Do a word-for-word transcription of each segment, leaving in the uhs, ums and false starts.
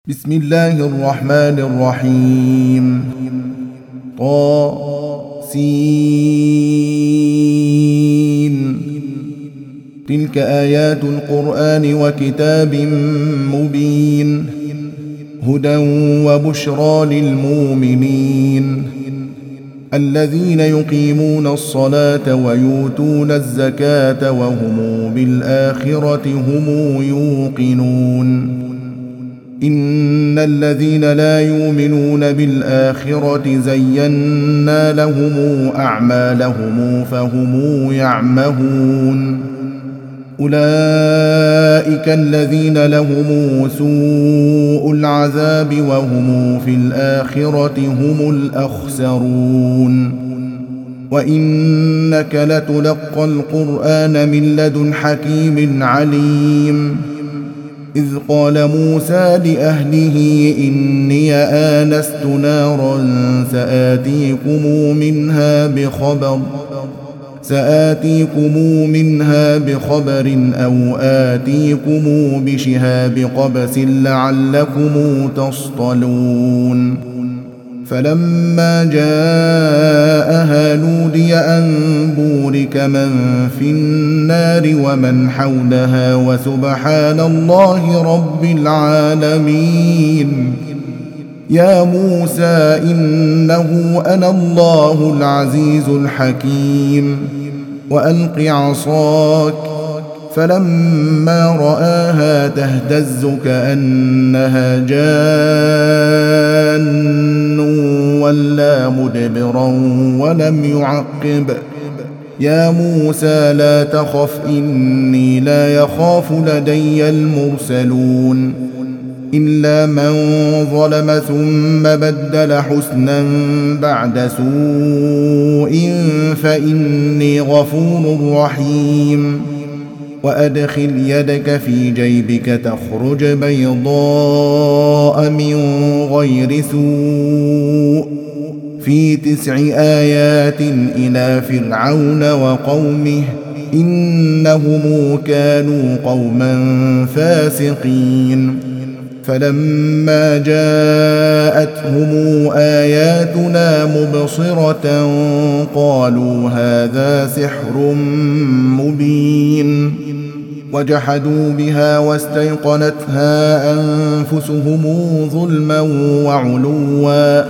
بسم الله الرحمن الرحيم. طاسين. تلك آيات القرآن وكتاب مبين، هدى وبشرى للمؤمنين الذين يقيمون الصلاة ويؤتون الزكاة وهم بالآخرة هم يوقنون. إن الذين لا يؤمنون بالآخرة زينا لهم أعمالهم فهم يعمهون. أولئك الذين لهم سوء العذاب وهم في الآخرة هم الأخسرون. وإنك لتلقى القرآن من لدن حكيم عليم. إذ قال موسى لأهله إني آنست نارا سآتيكم منها بخبر سآتيكم منها بخبر أو آتيكم بشهاب قبس لعلكم تصطلون. فلما جاءها نودي أن بورك من في النار ومن حولها وسبحان الله رب العالمين. يا موسى إنه أنا الله العزيز الحكيم. وألق عصاك. فلما رآها تهتز كأنها جان ولا مدبرا ولم يعقب. يا موسى لا تخف إني لا يخاف لدي المرسلون. إلا من ظلم ثم بدل حسنا بعد سوء فإني غفور رحيم. وأدخل يدك في جيبك تخرج بيضاء من غير سوء في تسع آيات إلى فرعون وقومه إنهم كانوا قوما فاسقين. فلما جاءتهم آياتنا مبصرة قالوا هذا سحر مبين. وجحدوا بها واستيقنتها أنفسهم ظلما وعلوا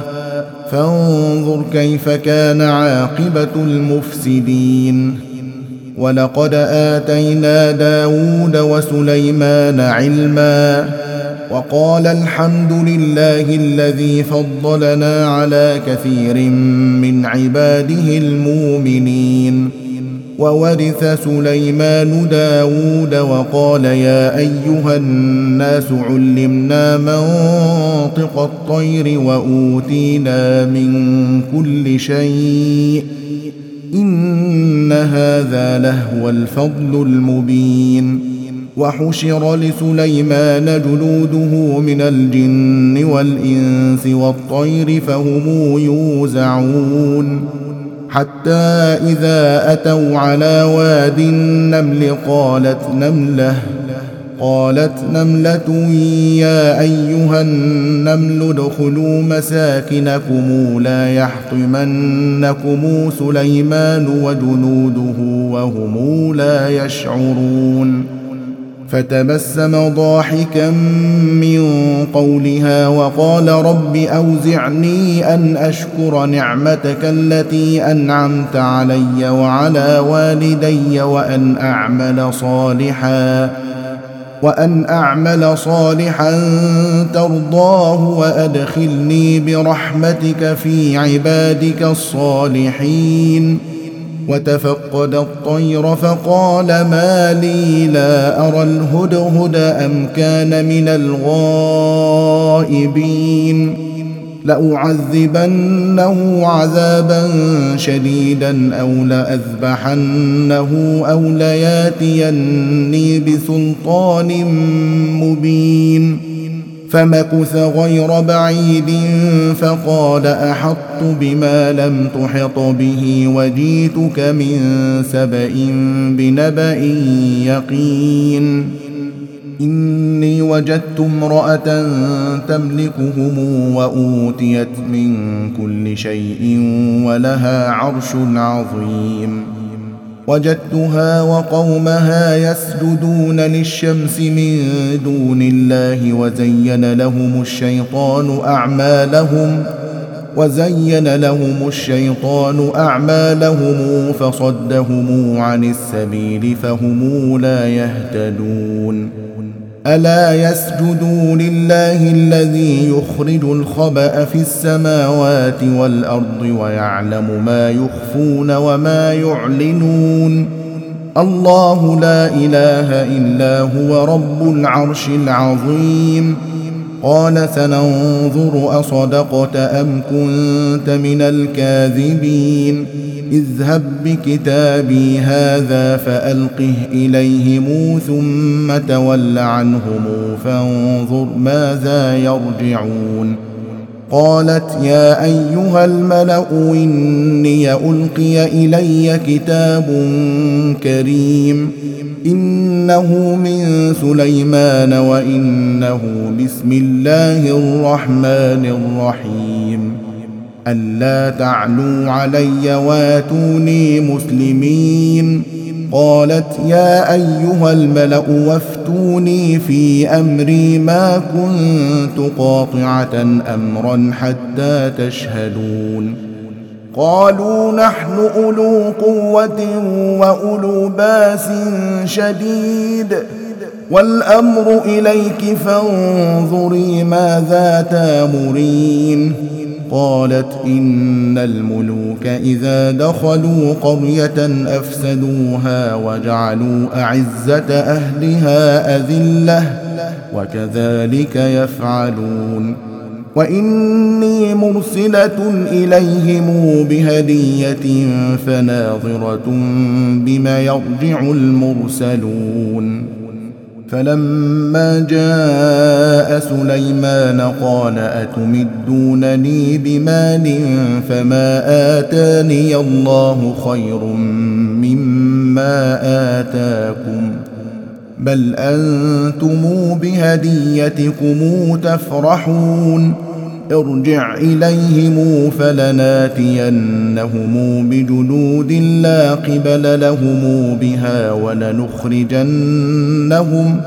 فانظر كيف كان عاقبة المفسدين. ولقد آتينا داود وسليمان علما وقال الحمد لله الذي فضلنا على كثير من عباده المؤمنين. وورث سليمان داود وقال يا أيها الناس علمنا منطق الطير وأوتينا من كل شيء إن هذا لهو الفضل المبين. وحشر لسليمان جنوده من الجن والإنس والطير فهم يوزعون. حتى إذا أتوا على واد النمل قالت نملة قالت نملة يا أيها النمل ادخلوا مساكنكم لا يحطمنكم سليمان وجنوده وهم لا يشعرون. فتبسم ضاحكا من قولها وقال رب أوزعني أن أشكر نعمتك التي أنعمت علي وعلى والدي وأن أعمل صالحا وأن أعمل صالحا ترضاه وأدخلني برحمتك في عبادك الصالحين. وتفقد الطير فقال ما لي لا أرى الهدهد أم كان من الغائبين. لأعذبنه عذابا شديدا أو لأذبحنه أو لياتيني بسلطان مبين. فمكث غير بعيد فقال أحطت بما لم تحط به وجيتك من سبأ بنبأ يقين. إني وجدت امرأة تملكهم وأوتيت من كل شيء ولها عرش عظيم وجدتها وقومها يسجدون للشمس من دون الله وزين لهم الشيطان أعمالهم وزين لهم الشيطان أعمالهم فصدهم عن السبيل فهم لا يهتدون ألا يسجدوا لله الذي يخرج الخبأ في السماوات والأرض ويعلم ما يخفون وما يعلنون الله لا إله إلا هو رب العرش العظيم قال سننظر أصدقت أم كنت من الكاذبين اذهب بكتابي هذا فألقه إليهم ثم تول عنهم فانظر ماذا يرجعون قالت يا أيها الملأ إني ألقي إلي كتاب كريم إنه من سليمان وإنه بسم الله الرحمن الرحيم ألا تعلوا علي واتوني مسلمين قالت يا أيها الملأ وافتوني في أمري ما كنت قاطعة أمرا حتى تشهدون قالوا نحن أولو قوة وأولو باس شديد والأمر إليك فانظري ماذا تامرين قالت إن الملوك إذا دخلوا قرية أفسدوها وجعلوا أعزة أهلها أذلة وكذلك يفعلون وإني مرسلة إليهم بهدية فناظرة بما يرجع المرسلون فلما جاء سليمان قال أتمدونني بمال فما آتاني الله خير مما آتاكم بل أنتم بهديتكم تفرحون ارجع إليهم فلناتينهم بجنود لا قبل لهم بها ولنخرجنهم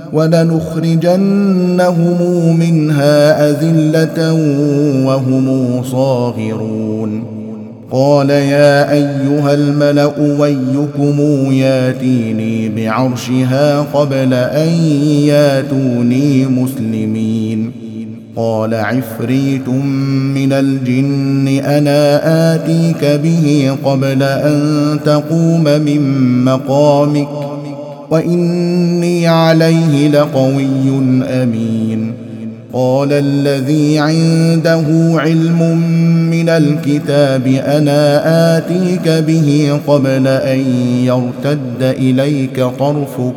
ولنخرجنهم منها أذلة وهم صاغرون قال يا أيها الملأ ويكم ياتيني بعرشها قبل أن ياتوني مسلمين قال عفريت من الجن أنا آتيك به قبل أن تقوم من مقامك وإني عليه لقوي أمين قال الذي عنده علم من الكتاب أنا آتيك به قبل أن يرتد إليك طرفك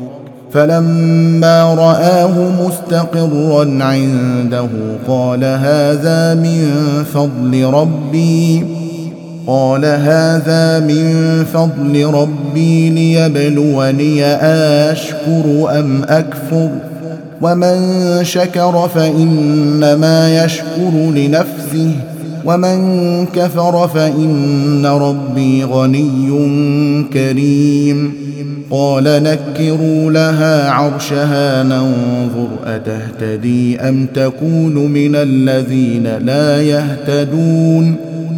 فلما رآه مستقرا عنده قال هذا من فضل ربي قال هذا من فضل ربي ليبلوني أشكر أم أكفر ومن شكر فإنما يشكر لنفسه ومن كفر فإن ربي غني كريم قال نكروا لها عرشها ننظر أتهتدي أم تكون من الذين لا يهتدون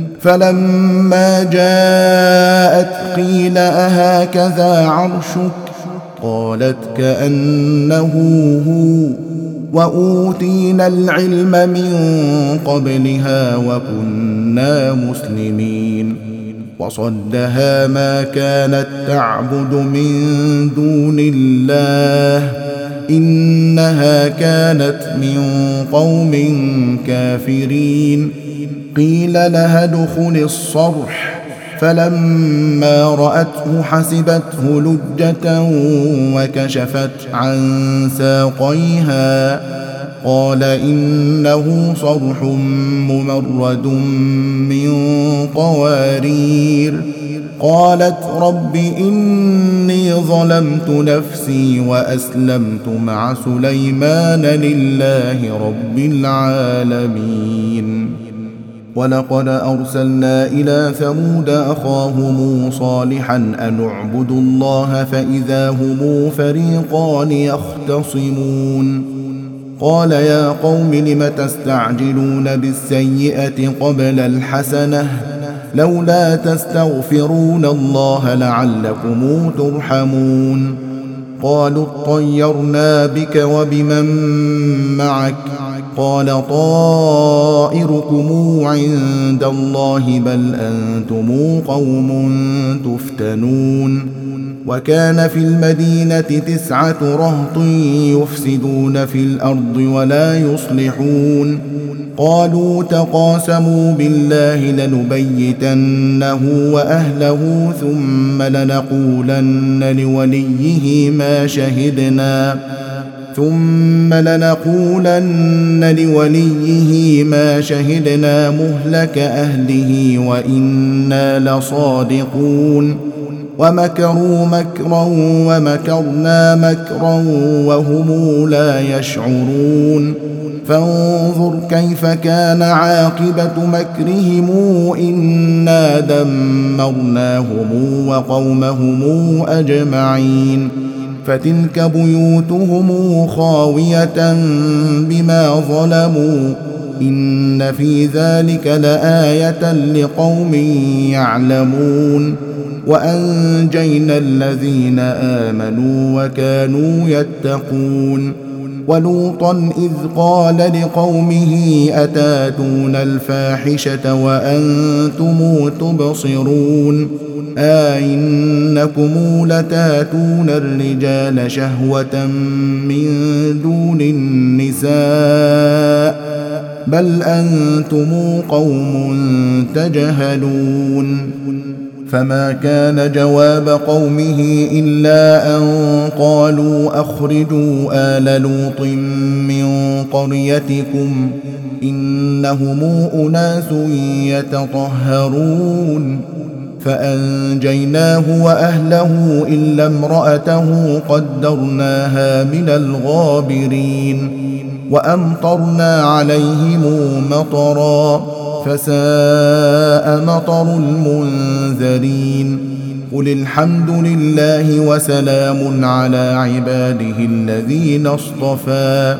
فلما جاءت قيل أهكذا عرشك قالت كأنه هو وأوتينا العلم من قبلها وكنا مسلمين وصدها ما كانت تعبد من دون الله إنها كانت من قوم كافرين قيل لها ادخل الصرح فلما رأته حسبته لجة وكشفت عن ساقيها قال إنه صرح ممرد من قوارير قالت رب إني ظلمت نفسي وأسلمت مع سليمان لله رب العالمين. ولقد أرسلنا إلى ثمود أخاهم صالحا أن اعبدوا الله فإذا هم فريقان يختصمون. قال يا قوم لم تستعجلون بالسيئة قبل الحسنة لولا تستغفرون الله لعلكم ترحمون. قالوا اطيرنا بك وبمن معك قال طائركم عند الله بل أنتم قوم تفتنون. وكان في المدينة تسعة رهط يفسدون في الأرض ولا يصلحون. قالوا تقاسموا بالله لنبيتنه وأهله ثم لنقولن لوليه ما شهدنا ثم لنقولن لوليه ما شهدنا مهلك أهله وإنا لصادقون. ومكروا مكرا ومكرنا مكرا وهم لا يشعرون. فانظر كيف كان عاقبة مكرهم إنا دمرناهم وقومهم أجمعين. فتلك بيوتهم خاوية بما ظلموا إن في ذلك لآية لقوم يعلمون. وأنجينا الذين آمنوا وكانوا يتقون. ولوطا إذ قال لقومه أتاتون الفاحشة وأنتم تبصرون أئنكم لتاتون الرجال شهوة من دون النساء بل أنتم قوم تجهلون. فما كان جواب قومه إلا أن قالوا أخرجوا آل لوط من قريتكم إنهم أناس يتطهرون. فأنجيناه وأهله إلا امرأته قدرناها من الغابرين. وأمطرنا عليهم مطرا فساء مطر المنذرين. قل الحمد لله وسلام على عباده الذين اصطفى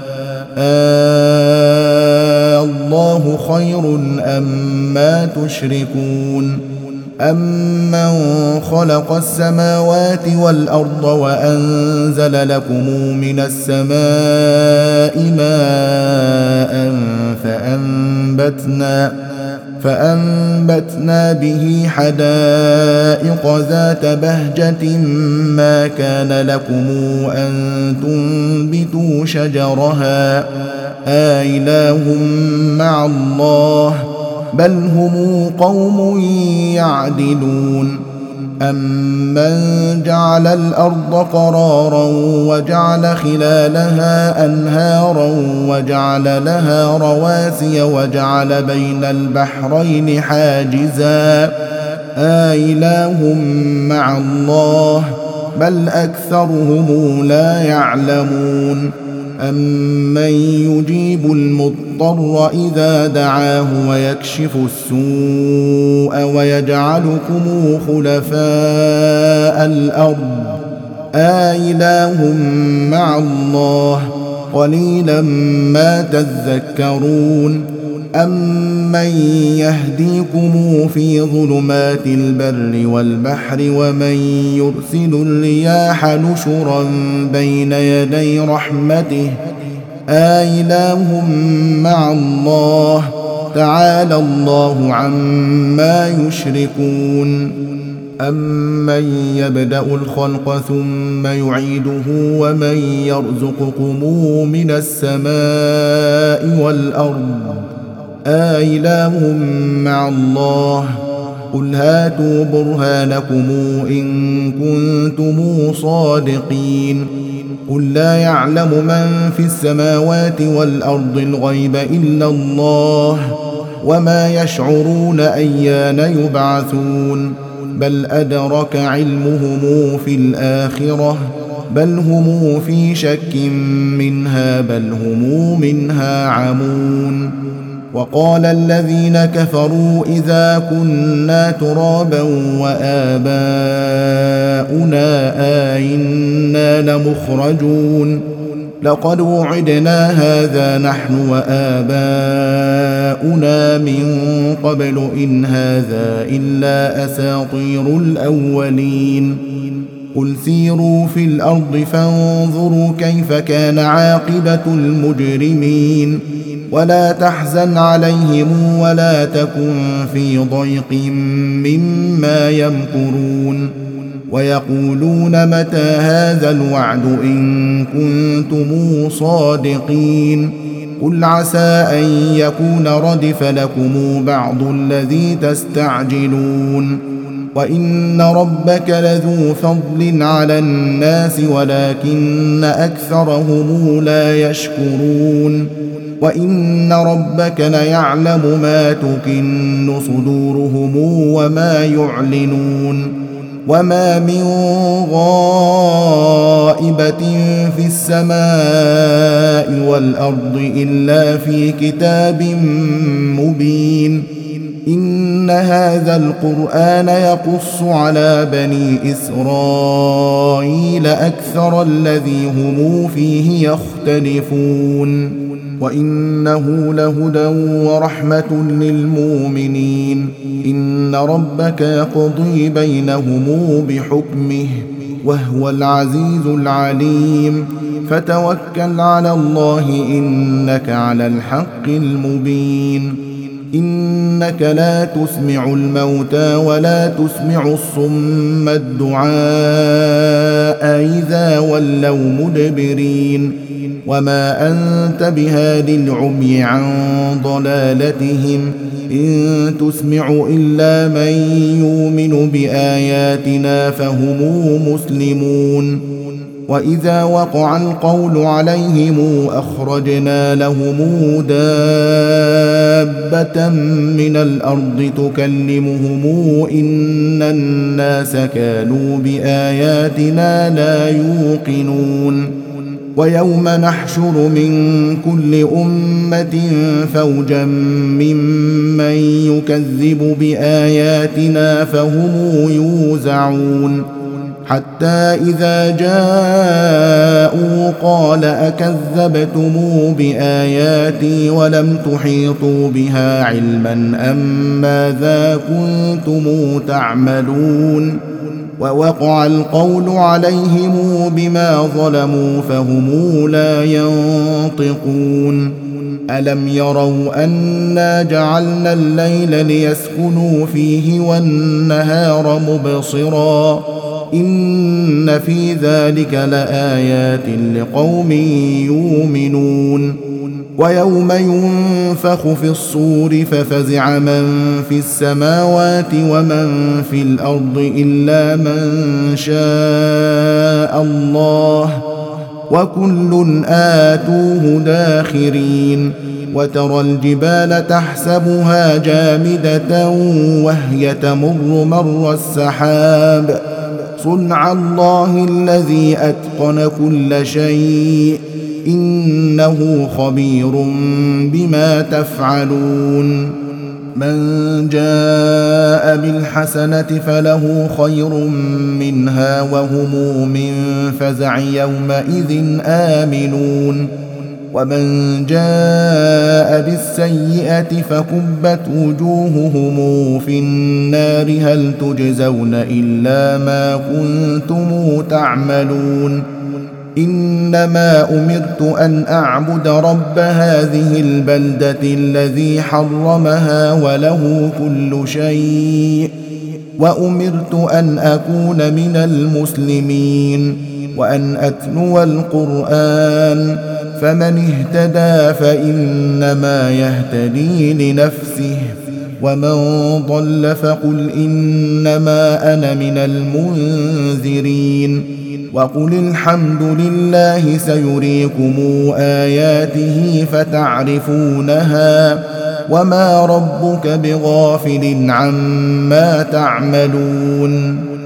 آه الله خير أما تشركون. أمن خلق السماوات والأرض وأنزل لكم من السماء ماء فأنبتنا فأنبتنا به حدائق ذات بهجة ما كان لكم أن تنبتوا شجرها آإله مع الله بل هم قوم يعدلون. أمن جعل الأرض قرارا وجعل خلالها أنهارا وجعل لها رواسي وجعل بين البحرين حاجزا آإله مع الله بل أكثرهم لا يعلمون. أمن يجيب المضطر إذا دعاه ويكشف السوء ويجعلكم خلفاء الأرض آإله مع الله قليلا ما تذكرون. أمن يهديكم في ظلمات البر والبحر ومن يرسل الرياح نشرا بين يدي رحمته آإله مع الله تعالى الله عما يشركون. أمن يبدأ الخلق ثم يعيده ومن يرزقكم من السماء والأرض آإله مع الله قل هاتوا برهانكم إن كنتم صادقين. قل لا يعلم من في السماوات والأرض الغيب إلا الله وما يشعرون أيان يبعثون. بل أدرك علمهم في الآخرة بل هم في شك منها بل هم منها عمون. وقال الذين كفروا إذا كنا ترابا وآباؤنا أئنا لمخرجون لقد وعدنا هذا نحن وآباؤنا من قبل إن هذا إلا أساطير الأولين. قل سيروا في الأرض فانظروا كيف كان عاقبة المجرمين ولا تحزن عليهم ولا تكن في ضيق مما يمكرون. ويقولون متى هذا الوعد إن كنتم صادقين قل عسى أن يكون ردف لكم بعض الذي تستعجلون وإن ربك لذو فضل على الناس ولكن أكثرهم لا يشكرون. وإن ربك ليعلم ما تكن صدورهم وما يعلنون. وما من غائبة في السماء والأرض إلا في كتاب مبين. إن هذا القرآن يقص على بني إسرائيل أكثر الذي هم فيه يختلفون وإنه لهدى ورحمة للمؤمنين. إن ربك يقضي بينهم بحكمه وهو العزيز العليم. فتوكل على الله إنك على الحق المبين. إنك لا تسمع الموتى ولا تسمع الصم الدعاء إذا ولوا مدبرين. وما أنت بهاد العمي عن ضلالتهم إن تسمع إلا من يؤمن بآياتنا فهم مسلمون. وإذا وقع القول عليهم أخرجنا لهم دابة من الأرض تكلمهم إن الناس كانوا بآياتنا لا يوقنون. ويوم نحشر من كل أمة فوجا ممن يكذب بآياتنا فهم يوزعون حتى إذا جاءوا قال أكذبتم بآياتي ولم تحيطوا بها علما أم ماذا كنتم تعملون. ووقع القول عليهم بما ظلموا فهم لا ينطقون. ألم يروا أنا جعلنا الليل ليسكنوا فيه والنهار مبصرا إن في ذلك لآيات لقوم يؤمنون. ويوم ينفخ في الصور ففزع من في السماوات ومن في الأرض إلا من شاء الله وكل آتوه داخرين. وترى الجبال تحسبها جامدة وهي تمر مر السحاب صنع الله الذي أتقن كل شيء إنه خبير بما تفعلون. من جاء بالحسنة فله خير منها وهم من فزع يومئذ آمنون. ومن جاء بالسيئة فكبت وجوههم في النار هل تجزون إلا ما كنتم تعملون. إنما أمرت أن أعبد رب هذه البلدة الذي حرمها وله كل شيء وأمرت أن أكون من المسلمين وأن أتلو القرآن فمن اهتدى فإنما يهتدي لنفسه ومن ضل فقل إنما أنا من المنذرين. وقل الحمد لله سيريكم آياته فتعرفونها وما ربك بغافل عما تعملون